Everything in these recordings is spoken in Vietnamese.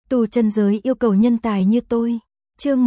Tu chân giới yêu cầu nhân tài như tôi. Chương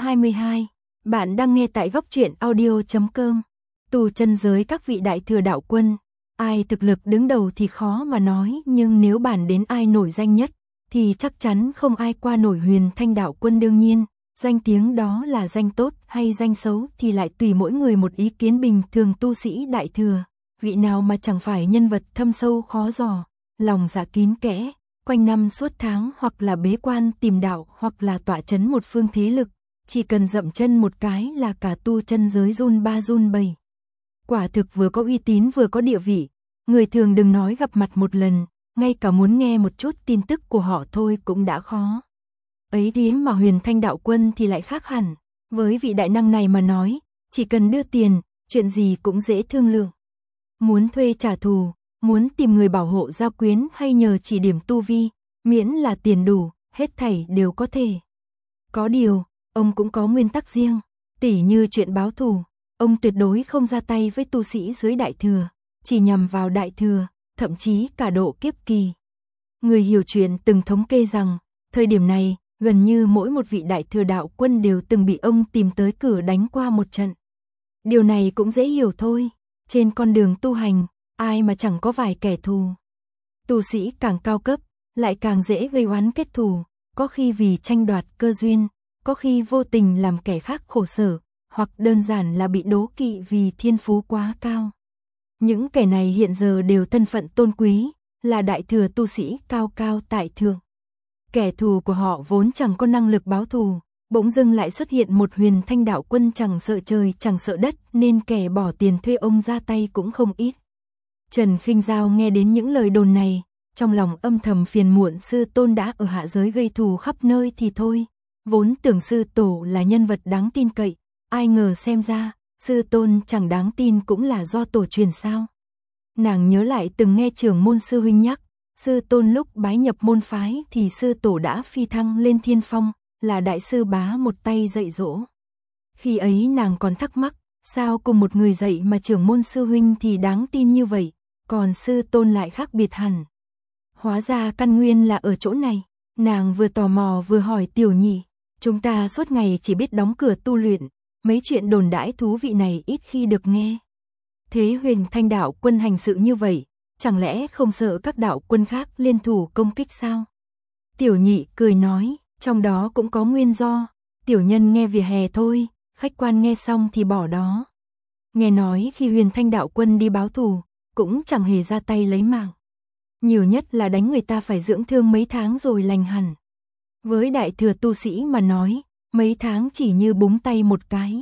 122. Bạn đang nghe tại góc truyện audio.com. Tu chân giới các vị đại thừa đạo quân, ai thực lực đứng đầu thì khó mà nói, nhưng nếu bàn đến ai nổi danh nhất thì chắc chắn không ai qua nổi Huyền Thanh đạo quân. Đương nhiên, danh tiếng đó là danh tốt hay danh xấu thì lại tùy mỗi người một ý kiến. Bình thường tu sĩ đại thừa, vị nào mà chẳng phải nhân vật thâm sâu khó dò, lòng dạ kín kẽ, quanh năm suốt tháng hoặc là bế quan tìm đạo hoặc là tọa chấn một phương thế lực, chỉ cần dậm chân một cái là cả tu chân giới run ba run bầy. Quả thực vừa có uy tín vừa có địa vị, người thường đừng nói gặp mặt một lần, ngay cả muốn nghe một chút tin tức của họ thôi cũng đã khó. Ấy thế mà Huyền Thanh đạo quân thì lại khác hẳn, với vị đại năng này mà nói, chỉ cần đưa tiền, chuyện gì cũng dễ thương lượng. Muốn thuê trả thù, muốn tìm người bảo hộ giao quyến hay nhờ chỉ điểm tu vi, miễn là tiền đủ, hết thảy đều có thể. Có điều, ông cũng có nguyên tắc riêng, tỉ như chuyện báo thù, ông tuyệt đối không ra tay với tu sĩ dưới đại thừa, chỉ nhằm vào đại thừa, thậm chí cả độ kiếp kỳ. Người hiểu chuyện từng thống kê rằng, thời điểm này, gần như mỗi một vị đại thừa đạo quân đều từng bị ông tìm tới cửa đánh qua một trận. Điều này cũng dễ hiểu thôi, trên con đường tu hành, ai mà chẳng có vài kẻ thù. Tu sĩ càng cao cấp, lại càng dễ gây oán kết thù, có khi vì tranh đoạt cơ duyên, có khi vô tình làm kẻ khác khổ sở, hoặc đơn giản là bị đố kỵ vì thiên phú quá cao. Những kẻ này hiện giờ đều thân phận tôn quý, là đại thừa tu sĩ cao cao tại thượng. Kẻ thù của họ vốn chẳng có năng lực báo thù, bỗng dưng lại xuất hiện một Huyền Thanh đạo quân chẳng sợ trời chẳng sợ đất, nên kẻ bỏ tiền thuê ông ra tay cũng không ít. Trần Khinh Giao nghe đến những lời đồn này, trong lòng âm thầm phiền muộn sư tôn đã ở hạ giới gây thù khắp nơi thì thôi, vốn tưởng sư tổ là nhân vật đáng tin cậy, ai ngờ xem ra, sư tôn chẳng đáng tin cũng là do tổ truyền sao. Nàng nhớ lại từng nghe trưởng môn sư huynh nhắc, sư tôn lúc bái nhập môn phái thì sư tổ đã phi thăng lên thiên phong, là đại sư bá một tay dạy dỗ. Khi ấy nàng còn thắc mắc, sao cùng một người dạy mà trưởng môn sư huynh thì đáng tin như vậy, còn sư tôn lại khác biệt hẳn. Hóa ra căn nguyên là ở chỗ này, nàng vừa tò mò vừa hỏi Tiểu Nhị, chúng ta suốt ngày chỉ biết đóng cửa tu luyện, mấy chuyện đồn đãi thú vị này ít khi được nghe. Thế Huyền Thanh đạo quân hành sự như vậy, chẳng lẽ không sợ các đạo quân khác liên thủ công kích sao? Tiểu Nhị cười nói, trong đó cũng có nguyên do, tiểu nhân nghe vỉa hè thôi, khách quan nghe xong thì bỏ đó. Nghe nói khi Huyền Thanh đạo quân đi báo thù, cũng chẳng hề ra tay lấy mạng. Nhiều nhất là đánh người ta phải dưỡng thương mấy tháng rồi lành hẳn. Với đại thừa tu sĩ mà nói, mấy tháng chỉ như búng tay một cái.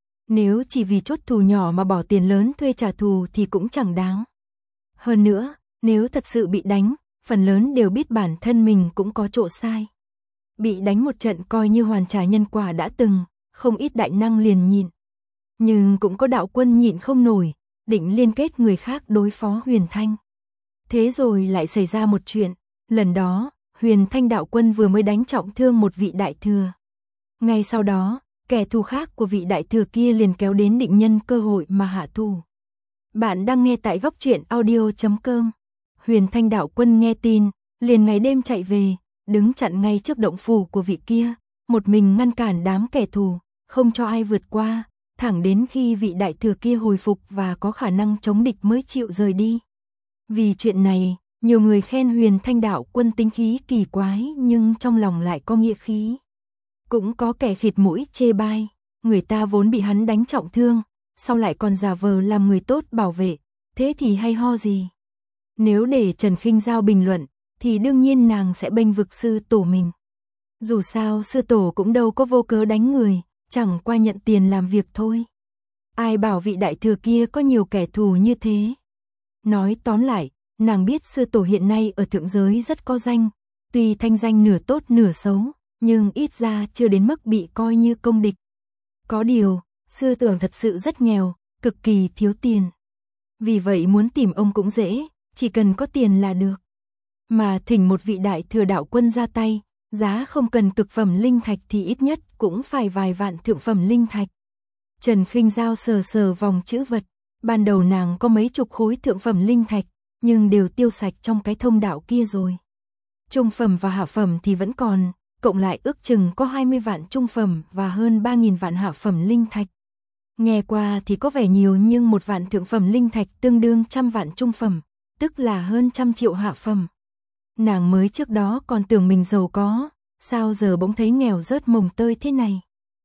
Nếu chỉ vì chốt thù nhỏ mà bỏ tiền lớn thuê trả thù thì cũng chẳng đáng. Hơn nữa, nếu thật sự bị đánh, phần lớn đều biết bản thân mình cũng có chỗ sai. Bị đánh một trận coi như hoàn trả nhân quả đã từng, không ít đại năng liền nhịn. Nhưng cũng có đạo quân nhịn không nổi, định liên kết người khác đối phó Huyền Thanh. Thế rồi lại xảy ra một chuyện, lần đó, Huyền Thanh đạo quân vừa mới đánh trọng thương một vị đại thừa. Ngay sau đó, kẻ thù khác của vị đại thừa kia liền kéo đến định nhân cơ hội mà hạ thù. Bạn đang nghe tại góc truyện audio.com. Huyền Thanh đạo quân nghe tin, liền ngày đêm chạy về, đứng chặn ngay trước động phủ của vị kia, một mình ngăn cản đám kẻ thù, không cho ai vượt qua, thẳng đến khi vị đại thừa kia hồi phục và có khả năng chống địch mới chịu rời đi. Vì chuyện này, nhiều người khen Huyền Thanh đạo quân tính khí kỳ quái nhưng trong lòng lại có nghĩa khí. Cũng có kẻ khịt mũi chê bai, người ta vốn bị hắn đánh trọng thương, sau lại còn giả vờ làm người tốt bảo vệ, thế thì hay ho gì. Nếu để Trần Khinh Giao bình luận, thì đương nhiên nàng sẽ bênh vực sư tổ mình. Dù sao sư tổ cũng đâu có vô cớ đánh người, chẳng qua nhận tiền làm việc thôi. Ai bảo vị đại thừa kia có nhiều kẻ thù như thế. Nói tóm lại, nàng biết sư tổ hiện nay ở thượng giới rất có danh, tuy thanh danh nửa tốt nửa xấu, nhưng ít ra chưa đến mức bị coi như công địch. Có điều, sư tổ thật sự rất nghèo, cực kỳ thiếu tiền. Vì vậy muốn tìm ông cũng dễ, chỉ cần có tiền là được. Mà thỉnh một vị đại thừa đạo quân ra tay, giá không cần cực phẩm linh thạch thì ít nhất cũng phải vài vạn thượng phẩm linh thạch. Trần Khinh Giao sờ sờ vòng chữ vật, ban đầu nàng có mấy chục khối thượng phẩm linh thạch, nhưng đều tiêu sạch trong cái thông đạo kia rồi. Trung phẩm và hạ phẩm thì vẫn còn, cộng lại ước chừng có 20 vạn trung phẩm và hơn 3.000 vạn hạ phẩm linh thạch. Nghe qua thì có vẻ nhiều nhưng 1 vạn thượng phẩm linh thạch tương đương 100 vạn trung phẩm, tức là hơn 100 triệu hạ phẩm. Nàng mới trước đó còn tưởng mình giàu có, sao giờ bỗng thấy nghèo rớt mồng tơi thế này.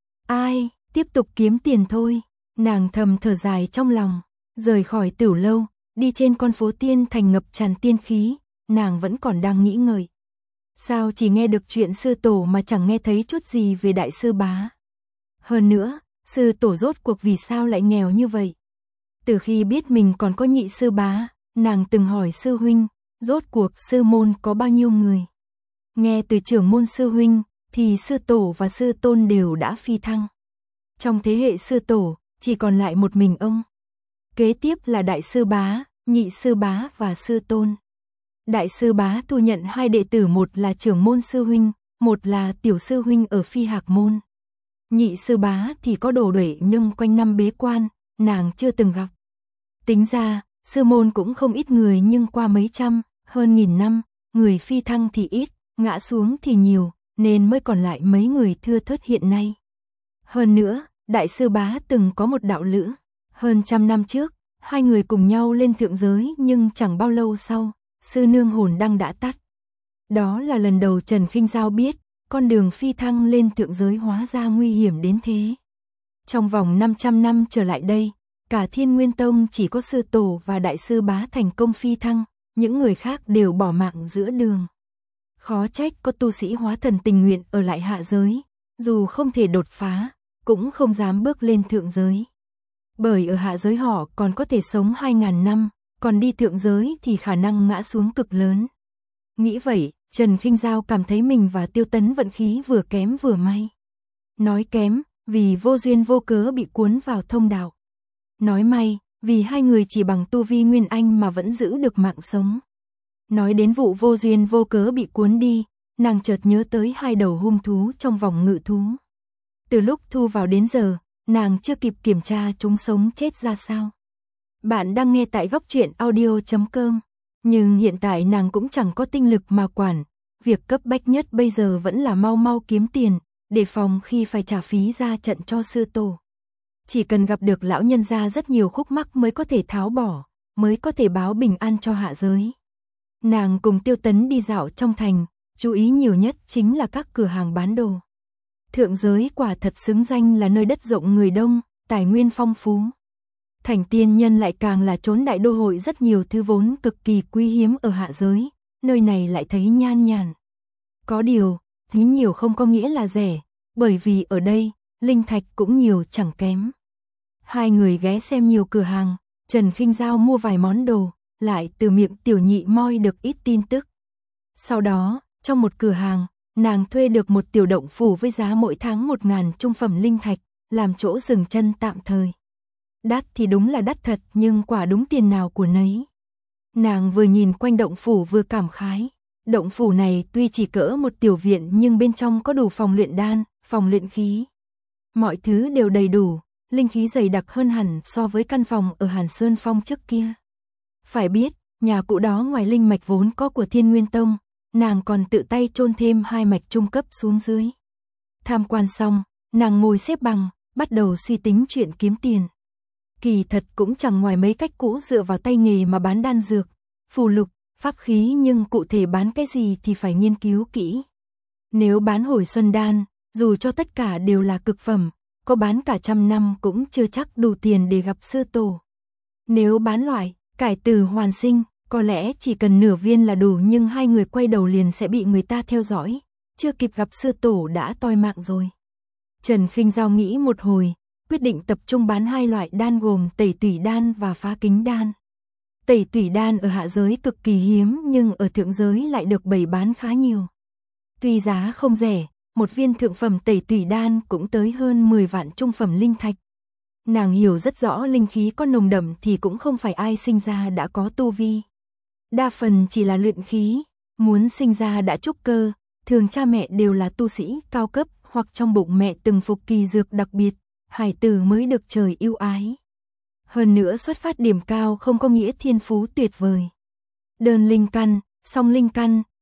Ai, tiếp tục kiếm tiền thôi, nàng thầm thở dài trong lòng, rời khỏi Tửu lâu, đi trên con phố tiên thành ngập tràn tiên khí, nàng vẫn còn đang nghĩ ngợi. Sao chỉ nghe được chuyện sư tổ mà chẳng nghe thấy chút gì về đại sư bá. Hơn nữa, sư tổ rốt cuộc vì sao lại nghèo như vậy? Từ khi biết mình còn có nhị sư bá, nàng từng hỏi sư huynh, rốt cuộc sư môn có bao nhiêu người? Nghe từ trưởng môn sư huynh, thì sư tổ và sư tôn đều đã phi thăng. Trong thế hệ sư tổ, chỉ còn lại một mình ông. Kế tiếp là đại sư bá, nhị sư bá và sư tôn. Đại sư bá thu nhận 2 đệ tử, một là trưởng môn sư huynh, một là tiểu sư huynh ở Phi Hạc môn. Nhị sư bá thì có đồ đệ nhưng quanh năm bế quan, nàng chưa từng gặp. Tính ra, sư môn cũng không ít người nhưng qua mấy trăm, hơn 1000 năm, người phi thăng thì ít, ngã xuống thì nhiều, nên mới còn lại mấy người thưa thớt hiện nay. Hơn nữa, đại sư bá từng có một đạo lữ, hơn 100 năm trước, 2 người cùng nhau lên thượng giới nhưng chẳng bao lâu sau, sư nương hồn đăng đã tắt. Đó là lần đầu Trần Khinh Giao biết, con đường phi thăng lên thượng giới hóa ra nguy hiểm đến thế. Trong vòng 500 năm trở lại đây, cả Thiên Nguyên Tông chỉ có sư tổ và đại sư bá thành công phi thăng, những người khác đều bỏ mạng giữa đường. Khó trách có tu sĩ hóa thần tình nguyện ở lại hạ giới, dù không thể đột phá, cũng không dám bước lên thượng giới. Bởi ở hạ giới họ còn có thể sống 2000 năm, còn đi thượng giới thì khả năng ngã xuống cực lớn. Nghĩ vậy, Trần Khinh Giao cảm thấy mình và Tiêu Tấn vận khí vừa kém vừa may. Nói kém, vì vô duyên vô cớ bị cuốn vào thông đạo. Nói may, vì 2 người chỉ bằng tu vi Nguyên Anh mà vẫn giữ được mạng sống. Nói đến vụ vô duyên vô cớ bị cuốn đi, nàng chợt nhớ tới 2 đầu hung thú trong vòng ngự thú. Từ lúc thu vào đến giờ, nàng chưa kịp kiểm tra chúng sống chết ra sao. Bạn đang nghe tại góc truyện audio.com, nhưng hiện tại nàng cũng chẳng có tinh lực mà quản, việc cấp bách nhất bây giờ vẫn là mau mau kiếm tiền, để phòng khi phải trả phí ra trận cho sư tổ. Chỉ cần gặp được lão nhân gia rất nhiều khúc mắc mới có thể tháo bỏ, mới có thể báo bình an cho hạ giới. Nàng cùng Tiêu Tấn đi dạo trong thành, chú ý nhiều nhất chính là các cửa hàng bán đồ. Thượng giới quả thật xứng danh là nơi đất rộng người đông, tài nguyên phong phú. Thành tiên nhân lại càng là chốn đại đô hội rất nhiều thứ vốn cực kỳ quý hiếm ở hạ giới, nơi này lại thấy nhan nhản. Có điều, thứ nhiều không có nghĩa là rẻ, bởi vì ở đây, linh thạch cũng nhiều chẳng kém. 2 người ghé xem nhiều cửa hàng, Trần Khinh Giao mua vài món đồ, lại từ miệng tiểu nhị moi được ít tin tức. Sau đó, trong một cửa hàng, nàng thuê được một tiểu động phủ với giá mỗi tháng 1000 trung phẩm linh thạch, làm chỗ dừng chân tạm thời. Đắt thì đúng là đắt thật nhưng quả đúng tiền nào của nấy. Nàng vừa nhìn quanh động phủ vừa cảm khái. Động phủ này tuy chỉ cỡ một tiểu viện nhưng bên trong có đủ phòng luyện đan, phòng luyện khí. Mọi thứ đều đầy đủ, linh khí dày đặc hơn hẳn so với căn phòng ở Hàn Sơn Phong trước kia. Phải biết, nhà cụ đó ngoài linh mạch vốn có của Thiên Nguyên Tông, nàng còn tự tay chôn thêm 2 mạch trung cấp xuống dưới. Tham quan xong, nàng ngồi xếp bằng, bắt đầu suy tính chuyện kiếm tiền. Kỳ thật cũng chẳng ngoài mấy cách cũ dựa vào tay nghề mà bán đan dược, phù lục, pháp khí, nhưng cụ thể bán cái gì thì phải nghiên cứu kỹ. Nếu bán hồi xuân đan, dù cho tất cả đều là cực phẩm, có bán cả 100 năm cũng chưa chắc đủ tiền để gặp sư tổ. Nếu bán loại cải tử hoàn sinh, có lẽ chỉ cần nửa viên là đủ, nhưng 2 người quay đầu liền sẽ bị người ta theo dõi, chưa kịp gặp sư tổ đã toi mạng rồi. Trần Khinh Giao nghĩ một hồi, quyết định tập trung bán 2 loại đan gồm tẩy tủy đan và phá kính đan. Tẩy tủy đan ở hạ giới cực kỳ hiếm nhưng ở thượng giới lại được bày bán khá nhiều. Tuy giá không rẻ, một viên thượng phẩm tẩy tủy đan cũng tới hơn 10 vạn trung phẩm linh thạch. Nàng hiểu rất rõ linh khí có nồng đậm thì cũng không phải ai sinh ra đã có tu vi. Đa phần chỉ là luyện khí, muốn sinh ra đã trúc cơ, thường cha mẹ đều là tu sĩ cao cấp hoặc trong bụng mẹ từng phục kỳ dược đặc biệt, hải tử mới được trời yêu ái. Hơn nữa xuất phát điểm cao không có nghĩa thiên phú tuyệt vời. Đơn linh căn, song linh căn,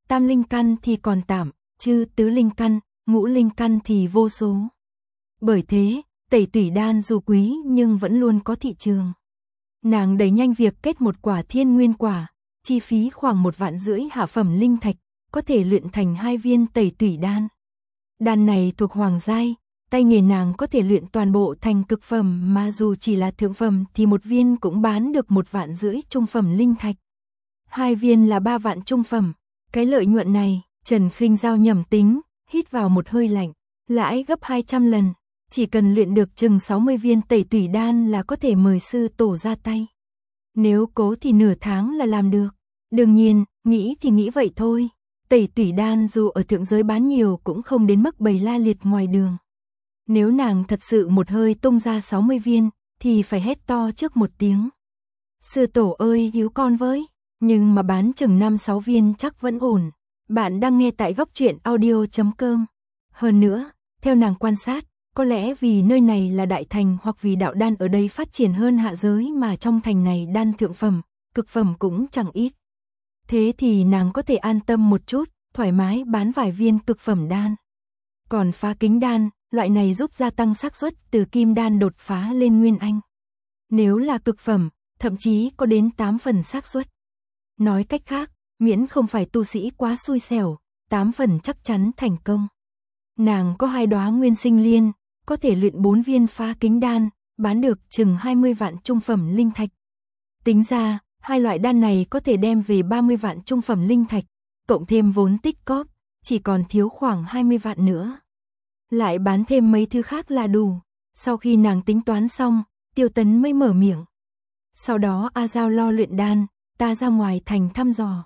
tam linh căn thì còn tạm, chứ tứ linh căn, ngũ linh căn thì vô số. Bởi thế, tẩy tủy đan dù quý nhưng vẫn luôn có thị trường. Nàng đẩy nhanh việc kết một quả thiên nguyên quả, chi phí khoảng 1,5 vạn hạ phẩm linh thạch, có thể luyện thành 2 viên tẩy tủy đan. Đan này thuộc hoàng giai, tay nghề nàng có thể luyện toàn bộ thành cực phẩm, mà dù chỉ là thượng phẩm thì 1 viên cũng bán được 1,5 vạn trung phẩm linh thạch. 2 viên là 3 vạn trung phẩm, cái lợi nhuận này, Trần Khinh Dao nhẩm tính, hít vào một hơi lạnh, lãi gấp 200 lần, chỉ cần luyện được chừng 60 viên tẩy tủy đan là có thể mời sư tổ ra tay. Nếu cố thì nửa tháng là làm được. Đương nhiên, nghĩ thì nghĩ vậy thôi. Tẩy tủy đan dù ở thượng giới bán nhiều cũng không đến mức bày la liệt ngoài đường. Nếu nàng thật sự một hơi tung ra 60 viên, thì phải hét to trước một tiếng. Sư tổ ơi hiếu con với, nhưng mà bán chừng 5-6 viên chắc vẫn ổn. Bạn đang nghe tại góc truyện audio.com. Hơn nữa, theo nàng quan sát, có lẽ vì nơi này là đại thành hoặc vì đạo đan ở đây phát triển hơn hạ giới mà trong thành này đan thượng phẩm, cực phẩm cũng chẳng ít. Thế thì nàng có thể an tâm một chút, thoải mái bán vài viên cực phẩm đan. Còn phá kính đan, loại này giúp gia tăng xác suất từ kim đan đột phá lên nguyên anh. Nếu là cực phẩm, thậm chí có đến 8 phần xác suất. Nói cách khác, miễn không phải tu sĩ quá xui xẻo, 8 phần chắc chắn thành công. Nàng có 2 đóa nguyên sinh liên, có thể luyện 4 viên phá kính đan, bán được chừng 20 vạn trung phẩm linh thạch. Tính ra, 2 loại đan này có thể đem về 30 vạn trung phẩm linh thạch, cộng thêm vốn tích cóp, chỉ còn thiếu khoảng 20 vạn nữa. Lại bán thêm mấy thứ khác là đủ. Sau khi nàng tính toán xong, Tiêu Tấn mới mở miệng. Sau đó A Giao lo luyện đan, ta ra ngoài thành thăm dò.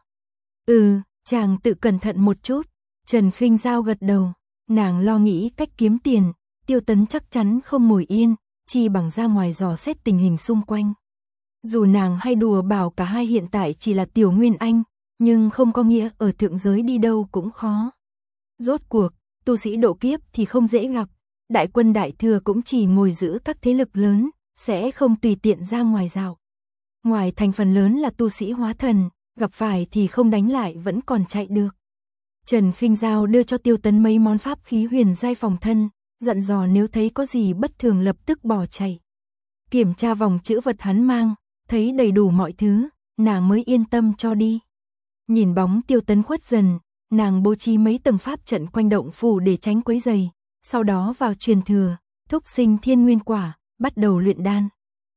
Chàng tự cẩn thận một chút. Trần Khinh Dao gật đầu. Nàng lo nghĩ cách kiếm tiền, Tiêu Tấn chắc chắn không ngồi yên, chi bằng ra ngoài dò xét tình hình xung quanh. Dù nàng hay đùa bảo cả hai hiện tại chỉ là tiểu nguyên anh, nhưng không có nghĩa ở thượng giới đi đâu cũng khó. Rốt cuộc, tu sĩ độ kiếp thì không dễ gặp, đại quân đại thừa cũng chỉ ngồi giữ các thế lực lớn, sẽ không tùy tiện ra ngoài dạo. Ngoài thành phần lớn là tu sĩ hóa thần, gặp phải thì không đánh lại vẫn còn chạy được. Trần Khinh Dao đưa cho Tiêu Tấn mấy món pháp khí huyền giai phòng thân, dặn dò nếu thấy có gì bất thường lập tức bỏ chạy. Kiểm tra vòng chữ vật hắn mang, thấy đầy đủ mọi thứ, nàng mới yên tâm cho đi. Nhìn bóng Tiêu Tấn khuất dần, nàng bố trí mấy tầng pháp trận quanh động phủ để tránh quấy rầy, sau đó vào truyền thừa, thúc sinh thiên nguyên quả, bắt đầu luyện đan.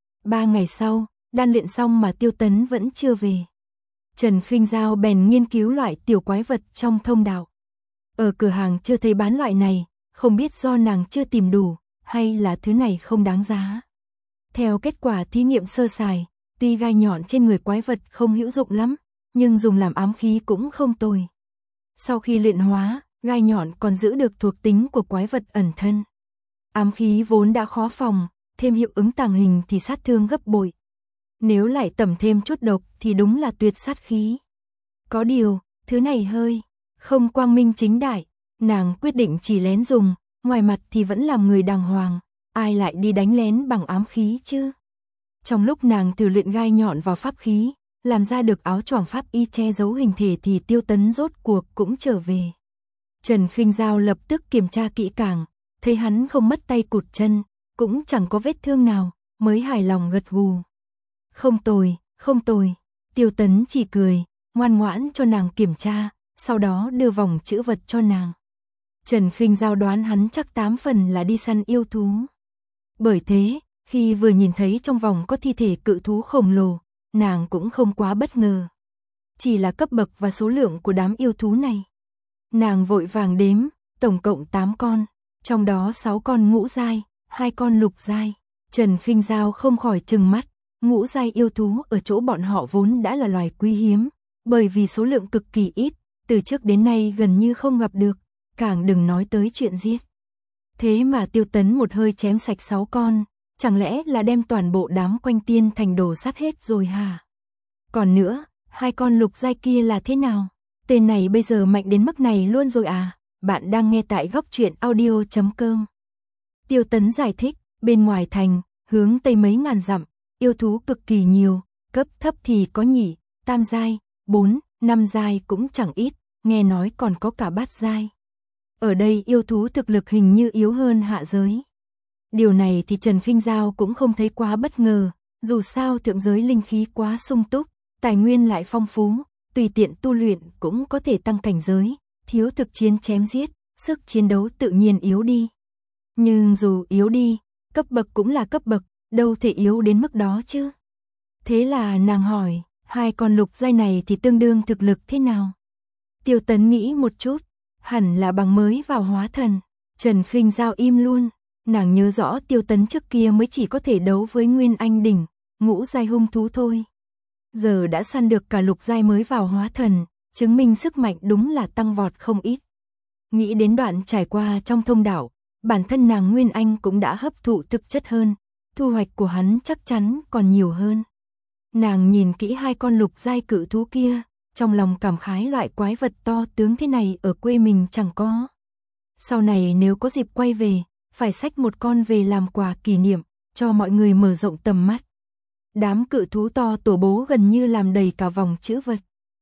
3 ngày sau, đan luyện xong mà Tiêu Tấn vẫn chưa về. Trần Khinh Dao bèn nghiên cứu loại tiểu quái vật trong thông đạo. Ở cửa hàng chưa thấy bán loại này, không biết do nàng chưa tìm đủ, hay là thứ này không đáng giá. Theo kết quả thí nghiệm sơ sài, tuy gai nhọn trên người quái vật không hữu dụng lắm, nhưng dùng làm ám khí cũng không tồi. Sau khi luyện hóa, gai nhọn còn giữ được thuộc tính của quái vật ẩn thân. Ám khí vốn đã khó phòng, thêm hiệu ứng tàng hình thì sát thương gấp bội. Nếu lại tẩm thêm chút độc thì đúng là tuyệt sát khí. Có điều, thứ này hơi không quang minh chính đại, nàng quyết định chỉ lén dùng, ngoài mặt thì vẫn làm người đàng hoàng, ai lại đi đánh lén bằng ám khí chứ. Trong lúc nàng thử luyện gai nhọn vào pháp khí, làm ra được áo choàng pháp y che giấu hình thể thì Tiêu Tấn rốt cuộc cũng trở về. Trần Khinh Dao lập tức kiểm tra kỹ càng, thấy hắn không mất tay cụt chân, cũng chẳng có vết thương nào, mới hài lòng gật gù. Không tồi, không tồi. Tiêu Tấn chỉ cười, ngoan ngoãn cho nàng kiểm tra, sau đó đưa vòng chữ vật cho nàng. Trần Khinh Dao đoán hắn chắc 8 phần là đi săn yêu thú. Bởi thế, khi vừa nhìn thấy trong vòng có thi thể cự thú khổng lồ, nàng cũng không quá bất ngờ. Chỉ là cấp bậc và số lượng của đám yêu thú này. Nàng vội vàng đếm, tổng cộng 8 con, trong đó 6 con ngũ giai, 2 con lục giai. Trần Khinh Dao không khỏi trừng mắt. Ngũ giai yêu thú ở chỗ bọn họ vốn đã là loài quý hiếm, bởi vì số lượng cực kỳ ít, từ trước đến nay gần như không gặp được, càng đừng nói tới chuyện giết. Thế mà Tiêu Tấn một hơi chém sạch 6 con, chẳng lẽ là đem toàn bộ đám quanh tiên thành đồ sát hết rồi hả? Còn nữa, 2 con lục giai kia là thế nào? Tên này bây giờ mạnh đến mức này luôn rồi à? Bạn đang nghe tại góc truyện audio.com. Tiêu Tấn giải thích, bên ngoài thành, hướng tây mấy ngàn dặm, yêu thú cực kỳ nhiều, cấp thấp thì có nhị, tam giai, 4, 5 giai cũng chẳng ít, nghe nói còn có cả bát giai. Ở đây yêu thú thực lực hình như yếu hơn hạ giới. Điều này thì Trần Khinh Giao cũng không thấy quá bất ngờ, dù sao thượng giới linh khí quá sung túc, tài nguyên lại phong phú, tùy tiện tu luyện cũng có thể tăng cảnh giới, thiếu thực chiến chém giết, sức chiến đấu tự nhiên yếu đi. Nhưng dù yếu đi, cấp bậc cũng là cấp bậc, đâu thể yếu đến mức đó chứ. Thế là nàng hỏi, hai con lục giai này thì tương đương thực lực thế nào? Tiêu Tấn nghĩ một chút, hẳn là bằng mới vào hóa thần. Trần Khinh Giao im luôn, nàng nhớ rõ Tiêu Tấn trước kia mới chỉ có thể đấu với Nguyên Anh đỉnh, ngũ giai hung thú thôi. Giờ đã săn được cả lục giai mới vào hóa thần, chứng minh sức mạnh đúng là tăng vọt không ít. Nghĩ đến đoạn trải qua trong thông đạo, bản thân nàng Nguyên Anh cũng đã hấp thụ thực chất hơn, thu hoạch của hắn chắc chắn còn nhiều hơn. Nàng nhìn kỹ hai con lục giai cự thú kia, trong lòng cảm khái loại quái vật to tướng thế này ở quê mình chẳng có. Sau này nếu có dịp quay về, phải xách một con về làm quà kỷ niệm, cho mọi người mở rộng tầm mắt. Đám cự thú to tổ bố gần như làm đầy cả vòng chữ vật.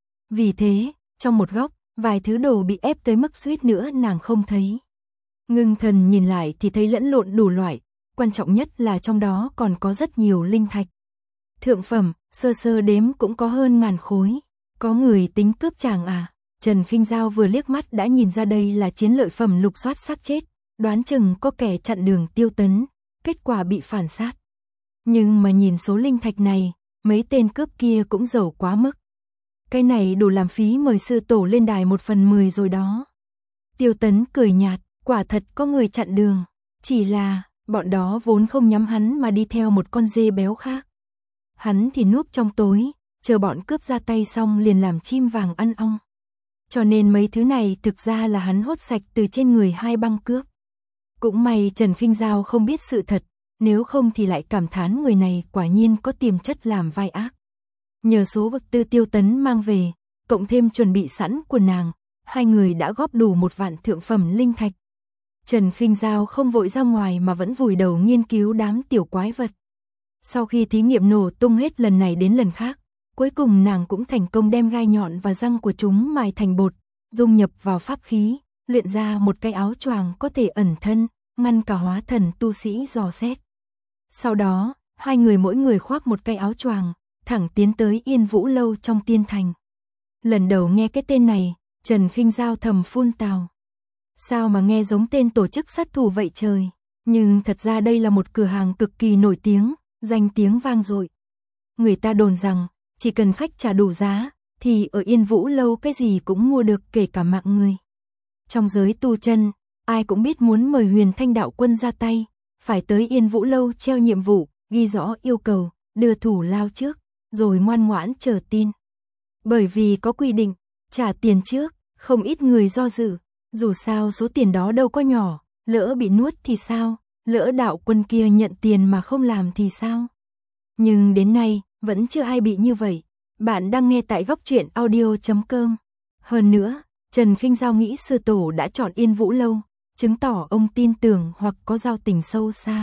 Vì thế, trong một góc, vài thứ đồ bị ép tới mức suýt nữa nàng không thấy. Ngưng thần nhìn lại thì thấy lẫn lộn đủ loại, quan trọng nhất là trong đó còn có rất nhiều linh thạch. Thượng phẩm, sơ sơ đếm cũng có hơn 1000 khối. Có người tính cướp chàng à? Trần Khinh Giao vừa liếc mắt đã nhìn ra đây là chiến lợi phẩm lục soát xác chết, đoán chừng có kẻ chặn đường Tiêu Tấn, kết quả bị phản sát. Nhưng mà nhìn số linh thạch này, mấy tên cướp kia cũng giàu quá mức. Cái này đủ làm phí mời sư tổ lên đài 1/10 rồi đó. Tiêu Tấn cười nhạt, quả thật có người chặn đường, chỉ là bọn đó vốn không nhắm hắn mà đi theo một con dê béo khác. Hắn thì núp trong tối, chờ bọn cướp ra tay xong liền làm chim vàng ăn ong. Cho nên mấy thứ này thực ra là hắn hốt sạch từ trên người hai băng cướp. Cũng may Trần Khinh Giao không biết sự thật, nếu không thì lại cảm thán người này quả nhiên có tiềm chất làm vai ác. Nhờ số vật tư Tiêu Tấn mang về, cộng thêm chuẩn bị sẵn của nàng, hai người đã góp đủ 1 vạn thượng phẩm linh thạch. Trần Khinh Giao không vội ra ngoài mà vẫn vùi đầu nghiên cứu đám tiểu quái vật. Sau khi thí nghiệm nổ tung hết lần này đến lần khác, cuối cùng nàng cũng thành công đem gai nhọn và răng của chúng mài thành bột, dung nhập vào pháp khí, luyện ra một cái áo choàng có thể ẩn thân, ngăn cả hóa thần tu sĩ dò xét. Sau đó, hai người mỗi người khoác một cái áo choàng, thẳng tiến tới Yên Vũ Lâu trong Tiên Thành. Lần đầu nghe cái tên này, Trần Khinh Giao thầm phun tào. Sao mà nghe giống tên tổ chức sát thủ vậy trời? Nhưng thật ra đây là một cửa hàng cực kỳ nổi tiếng, danh tiếng vang dội. Người ta đồn rằng, chỉ cần khách trả đủ giá, thì ở Yên Vũ Lâu cái gì cũng mua được kể cả mạng người. Trong giới tu chân, ai cũng biết muốn mời Huyền Thanh đạo quân ra tay, phải tới Yên Vũ Lâu treo nhiệm vụ, ghi rõ yêu cầu, đưa thủ lao trước, rồi ngoan ngoãn chờ tin. Bởi vì có quy định, trả tiền trước, không ít người do dự, dù sao số tiền đó đâu có nhỏ, lỡ bị nuốt thì sao, lỡ đạo quân kia nhận tiền mà không làm thì sao. Nhưng đến nay, vẫn chưa ai bị như vậy. Bạn đang nghe tại góc truyện audio.com. Hơn nữa, Trần Khinh Giao nghĩ sư tổ đã chọn Yên Vũ Lâu, chứng tỏ ông tin tưởng hoặc có giao tình sâu xa.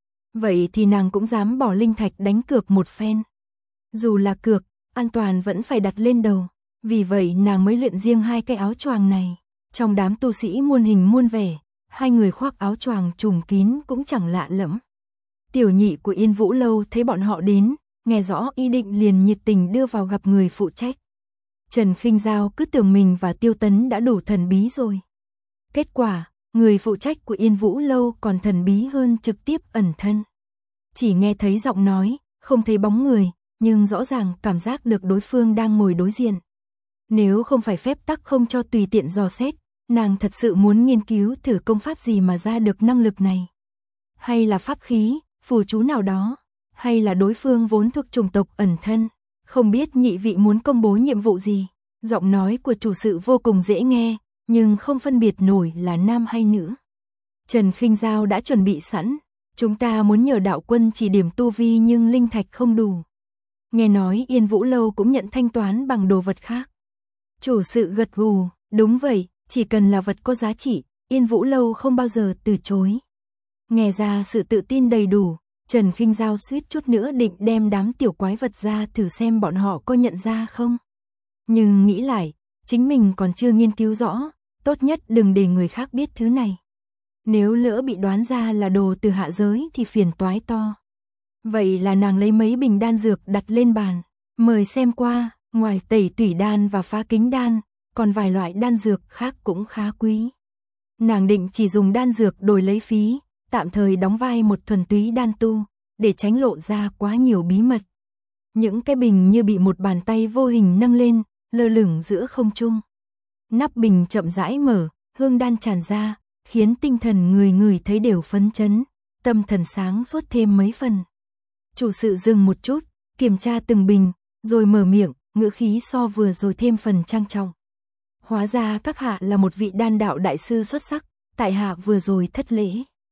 Vậy thì nàng cũng dám bỏ linh thạch đánh cược một phen. Dù là cược, an toàn vẫn phải đặt lên đầu. Vì vậy nàng mới luyện riêng hai cái áo choàng này. Trong đám tu sĩ muôn hình muôn vẻ, hai người khoác áo choàng trùm kín cũng chẳng lạ lẫm. Tiểu nhị của Yên Vũ Lâu thấy bọn họ đến, nghe rõ ý định liền nhiệt tình đưa vào gặp người phụ trách. Trần Khinh Giao cứ tưởng mình và Tiêu Tấn đã đủ thần bí rồi. Kết quả, người phụ trách của Yên Vũ Lâu còn thần bí hơn, trực tiếp ẩn thân. Chỉ nghe thấy giọng nói, không thấy bóng người, nhưng rõ ràng cảm giác được đối phương đang ngồi đối diện. Nếu không phải phép tắc không cho tùy tiện dò xét, nàng thật sự muốn nghiên cứu thử công pháp gì mà ra được năng lực này. Hay là pháp khí, phù chú nào đó, hay là đối phương vốn thuộc chủng tộc ẩn thân, không biết nhị vị muốn công bố nhiệm vụ gì. Giọng nói của chủ sự vô cùng dễ nghe, nhưng không phân biệt nổi là nam hay nữ. Trần Khinh Giao đã chuẩn bị sẵn, chúng ta muốn nhờ đạo quân chỉ điểm tu vi nhưng linh thạch không đủ. Nghe nói Yên Vũ Lâu cũng nhận thanh toán bằng đồ vật khác. Chủ sự gật gù, đúng vậy, chỉ cần là vật có giá trị, Yên Vũ Lâu không bao giờ từ chối. Nghe ra sự tự tin đầy đủ, Trần Khinh Giao suýt chút nữa định đem đám tiểu quái vật ra thử xem bọn họ có nhận ra không. Nhưng nghĩ lại, chính mình còn chưa nghiên cứu rõ, tốt nhất đừng để người khác biết thứ này. Nếu lỡ bị đoán ra là đồ từ hạ giới thì phiền toái to. Vậy là nàng lấy mấy bình đan dược đặt lên bàn, mời xem qua, ngoài tẩy tủy đan và phá kính đan, còn vài loại đan dược khác cũng khá quý. Nàng định chỉ dùng đan dược đổi lấy phí, tạm thời đóng vai một thuần túy đan tu, để tránh lộ ra quá nhiều bí mật. Những cái bình như bị một bàn tay vô hình nâng lên, lơ lửng giữa không trung. Nắp bình chậm rãi mở, hương đan tràn ra, khiến tinh thần người người thấy đều phấn chấn, tâm thần sáng suốt thêm mấy phần. Chủ sự dừng một chút, kiểm tra từng bình, rồi mở miệng, ngữ khí so vừa rồi thêm phần trang trọng. Hóa ra các hạ là một vị đan đạo đại sư xuất sắc, tại hạ vừa rồi thất lễ.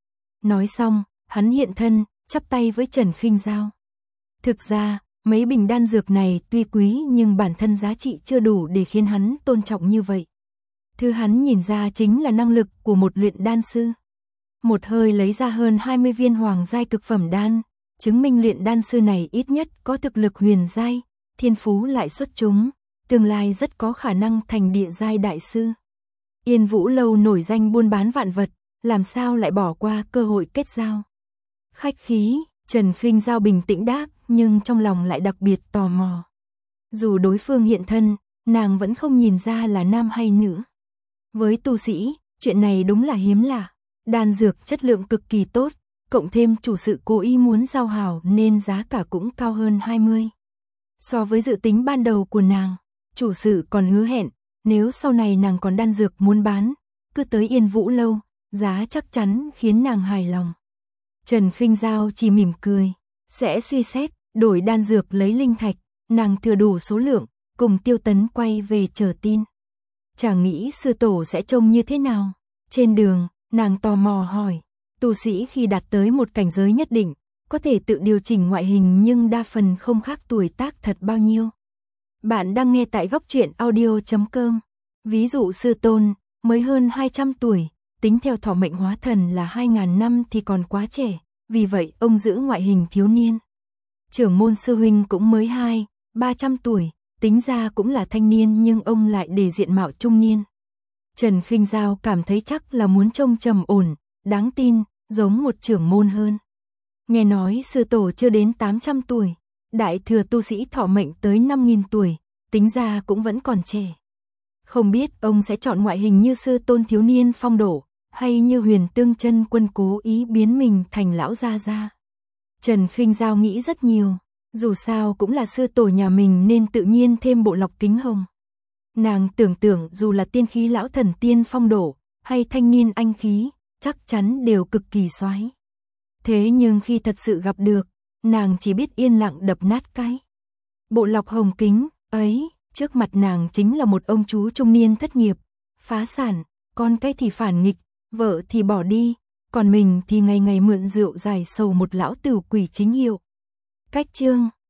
Nói xong, hắn hiện thân, chắp tay với Trần Khinh Dao. Thực ra, mấy bình đan dược này tuy quý nhưng bản thân giá trị chưa đủ để khiến hắn tôn trọng như vậy. Thứ hắn nhìn ra chính là năng lực của một luyện đan sư. Một hơi lấy ra hơn 20 viên hoàng giai cực phẩm đan, chứng minh luyện đan sư này ít nhất có thực lực huyền giai, thiên phú lại xuất chúng, tương lai rất có khả năng thành địa giai đại sư. Yên Vũ Lâu nổi danh buôn bán vạn vật, làm sao lại bỏ qua cơ hội kết giao. Khách khí, Trần Khinh Dao bình tĩnh đáp, nhưng trong lòng lại đặc biệt tò mò. Dù đối phương hiện thân, nàng vẫn không nhìn ra là nam hay nữ. Với tu sĩ, chuyện này đúng là hiếm lạ. Đan dược chất lượng cực kỳ tốt, cộng thêm chủ sự cố ý muốn giao hảo nên giá cả cũng cao hơn 20. So với dự tính ban đầu của nàng, chủ sự còn hứa hẹn, nếu sau này nàng còn đan dược muốn bán, cứ tới Yên Vũ Lâu, giá chắc chắn khiến nàng hài lòng. Trần Khinh Dao chỉ mỉm cười, sẽ suy xét, đổi đan dược lấy linh thạch, nàng thừa đủ số lượng, cùng Tiêu Tấn quay về chờ tin. Chàng nghĩ sư tổ sẽ trông như thế nào? Trên đường, nàng tò mò hỏi, tu sĩ khi đạt tới một cảnh giới nhất định, có thể tự điều chỉnh ngoại hình nhưng đa phần không khác tuổi tác thật bao nhiêu. Bạn đang nghe tại Góc Truyện Audio.com. Ví dụ sư tôn, mới hơn 200 tuổi, tính theo thọ mệnh hóa thần là 2.000 năm thì còn quá trẻ, vì vậy ông giữ ngoại hình thiếu niên. Trưởng môn sư huynh cũng mới 200-300 tuổi, tính ra cũng là thanh niên nhưng ông lại để diện mạo trung niên. Trần Khinh Dao cảm thấy chắc là muốn trông trầm ổn, đáng tin, giống một trưởng môn hơn. Nghe nói sư tổ chưa đến 800 tuổi, đại thừa tu sĩ thọ mệnh tới 5.000 tuổi, tính ra cũng vẫn còn trẻ. Không biết ông sẽ chọn ngoại hình như sư tôn thiếu niên phong độ, hay như Huyền Tương Chân Quân cố ý biến mình thành lão gia gia. Trần Khinh Dao nghĩ rất nhiều, dù sao cũng là sư tổ nhà mình nên tự nhiên thêm bộ lọc kính hồng. Nàng tưởng tượng dù là tiên khí lão thần tiên phong độ, hay thanh niên anh khí, chắc chắn đều cực kỳ soái. Thế nhưng khi thật sự gặp được, nàng chỉ biết yên lặng đập nát cái bộ lọc hồng kính ấy, trước mặt nàng chính là một ông chú trung niên thất nghiệp, phá sản, con cái thì phản nghịch, vợ thì bỏ đi, còn mình thì ngày ngày mượn rượu giải sầu một lão tử quỷ chính hiệu. Cách chương